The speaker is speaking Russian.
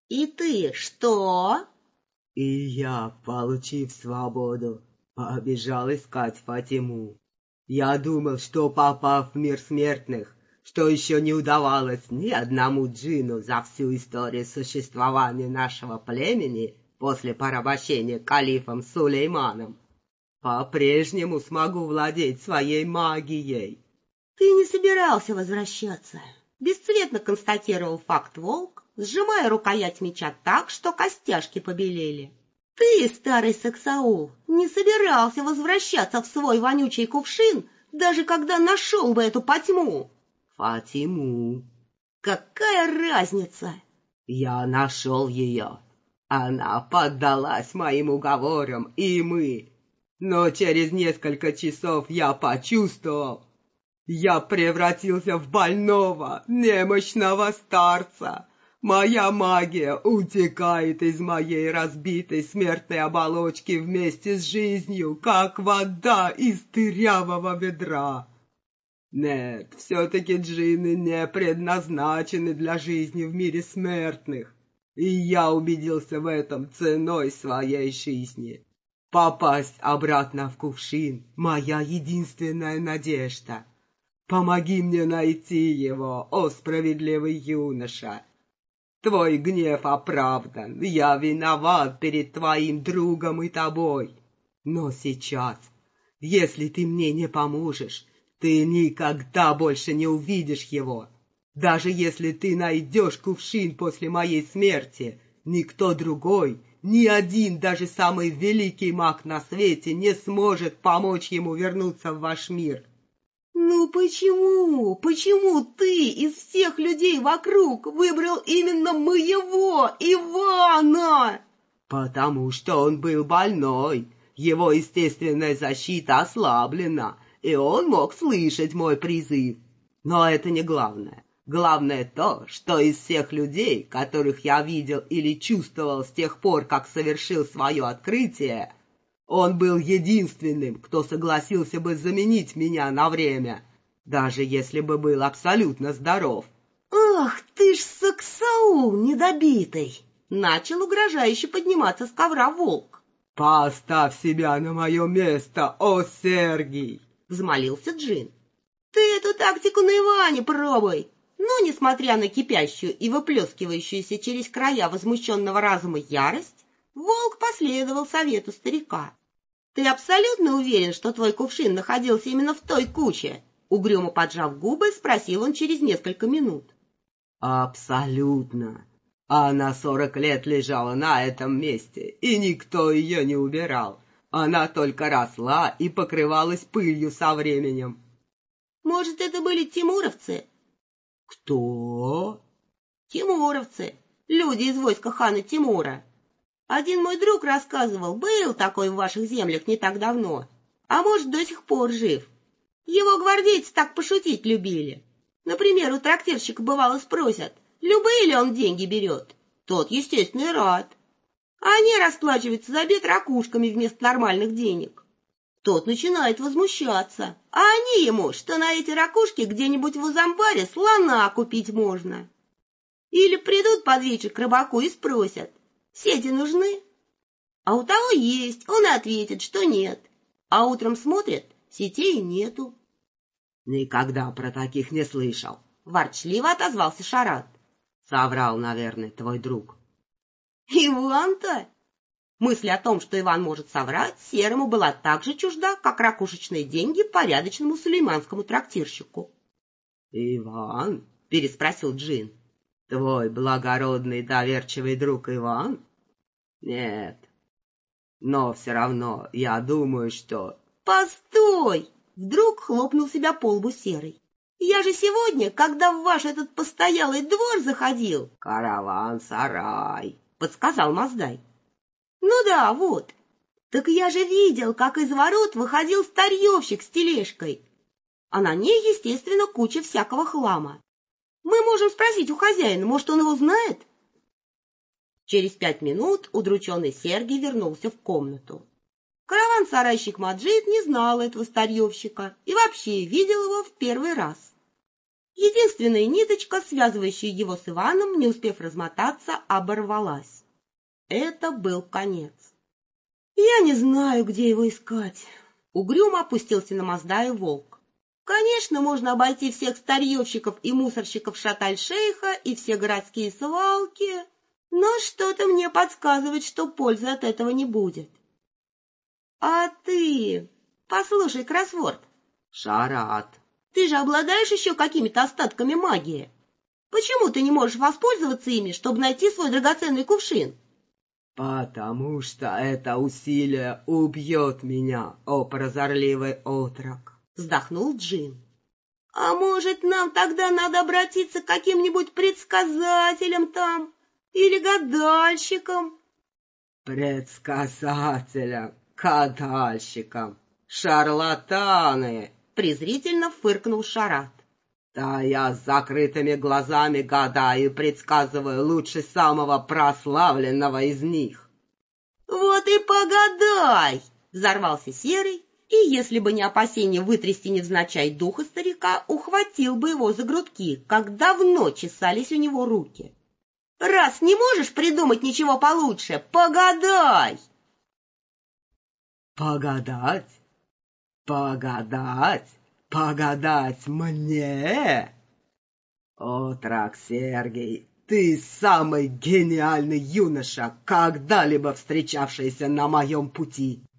И ты что? И я, получив свободу, побежал искать Фатиму. Я думал, что, попав в мир смертных, что еще не удавалось ни одному джинну за всю историю существования нашего племени после порабощения калифом Сулейманом, по-прежнему смогу владеть своей магией. Ты не собирался возвращаться, бесцветно констатировал факт волк, сжимая рукоять меча так, что костяшки побелели. Ты, старый саксаул, не собирался возвращаться в свой вонючий кувшин, даже когда нашел бы эту потьму. Фатиму. Какая разница? Я нашел ее. Она поддалась моим уговорам, и мы. Но через несколько часов я почувствовал. Я превратился в больного, немощного старца. Моя магия утекает из моей разбитой смертной оболочки вместе с жизнью, как вода из дырявого ведра. Нет, все-таки джинны не предназначены для жизни в мире смертных. И я убедился в этом ценой своей жизни. Попасть обратно в кувшин — моя единственная надежда. Помоги мне найти его, о справедливый юноша. Твой гнев оправдан, я виноват перед твоим другом и тобой. Но сейчас, если ты мне не поможешь, ты никогда больше не увидишь его. Даже если ты найдешь кувшин после моей смерти, никто другой, ни один, даже самый великий маг на свете не сможет помочь ему вернуться в ваш мир. Ну почему? Почему ты из всех людей вокруг выбрал именно моего Ивана? Потому что он был больной. Его естественная защита ослаблена, и он мог слышать мой призыв. Но это не главное. Главное то, что из всех людей, которых я видел или чувствовал с тех пор, как совершил свое открытие, он был единственным, кто согласился бы заменить меня на время, даже если бы был абсолютно здоров. Ах, ты ж саксаул недобитый! Начал угрожающе подниматься с ковра волк. «Поставь себя на мое место, о Сергий!» — взмолился Джин. Ты эту тактику на Иване пробуй. Но, несмотря на кипящую и выплескивающуюся через края возмущенного разума ярость, волк последовал совету старика. «Ты абсолютно уверен, что твой кувшин находился именно в той куче?» Угрюмо поджав губы, спросил он через несколько минут. «Абсолютно. Она 40 лет лежала на этом месте, и никто ее не убирал. Она только росла и покрывалась пылью со временем». «Может, это были тимуровцы?» «Кто?» «Тимуровцы. Люди из войска хана Тимура. Один мой друг рассказывал, был такой в ваших землях не так давно, а может, до сих пор жив. Его гвардейцы так пошутить любили. Например, у трактирщика бывало спросят, любые ли он деньги берет. Тот, естественно, и рад. А они расплачиваются за обед ракушками вместо нормальных денег. Тот начинает возмущаться, а они ему, что на эти ракушки где-нибудь в Узамбаре слона купить можно. Или придут под вечер к рыбаку и спросят, сети нужны? А у того есть, он ответит, что нет. А утром смотрят, сетей нету. «Никогда про таких не слышал», — ворчливо отозвался Шарат. «Соврал, наверное, твой друг». «Иван-то?» Мысль о том, что Иван может соврать, Серому была так же чужда, как ракушечные деньги порядочному сулейманскому трактирщику. «Иван?» — переспросил Джин. «Твой благородный доверчивый друг Иван?» «Нет. Но все равно я думаю, что...» «Постой!» — вдруг хлопнул себя по лбу Серый. «Я же сегодня, когда в ваш этот постоялый двор заходил...» «Караван-сарай», — подсказал Маздай. «Ну да, вот. Так я же видел, как из ворот выходил старьевщик с тележкой. А на ней, естественно, куча всякого хлама. Мы можем спросить у хозяина, может, он его знает?» Через 5 минут удрученный Сергий вернулся в комнату. Караван-сарайщик Маджид не знал этого старьевщика и вообще видел его в первый раз. Единственная ниточка, связывающая его с Иваном, не успев размотаться, оборвалась. Это был конец. Я не знаю, где его искать. Угрюмо опустился на Маздаи волк. Конечно, можно обойти всех старьевщиков и мусорщиков Шат-аль-Шейха и все городские свалки, но что-то мне подсказывает, что пользы от этого не будет. А ты... Послушай, кроссворд. Шарат. Ты же обладаешь еще какими-то остатками магии. Почему ты не можешь воспользоваться ими, чтобы найти свой драгоценный кувшин? Потому что это усилие убьет меня, о прозорливый отрок. Вздохнул Джин. А может, нам тогда надо обратиться к каким-нибудь предсказателям там или гадальщикам? Предсказателям, гадальщикам, шарлатаны! Презрительно фыркнул Шарат. Да я с закрытыми глазами гадаю и предсказываю лучше самого прославленного из них. Вот и погадай! Взорвался Серый, и если бы не опасение вытрясти невзначай духа старика, ухватил бы его за грудки, как давно чесались у него руки. Раз не можешь придумать ничего получше, погадай! Погадать? Погадать? Погадать мне? Отрок Сергий, ты самый гениальный юноша, когда-либо встречавшийся на моем пути.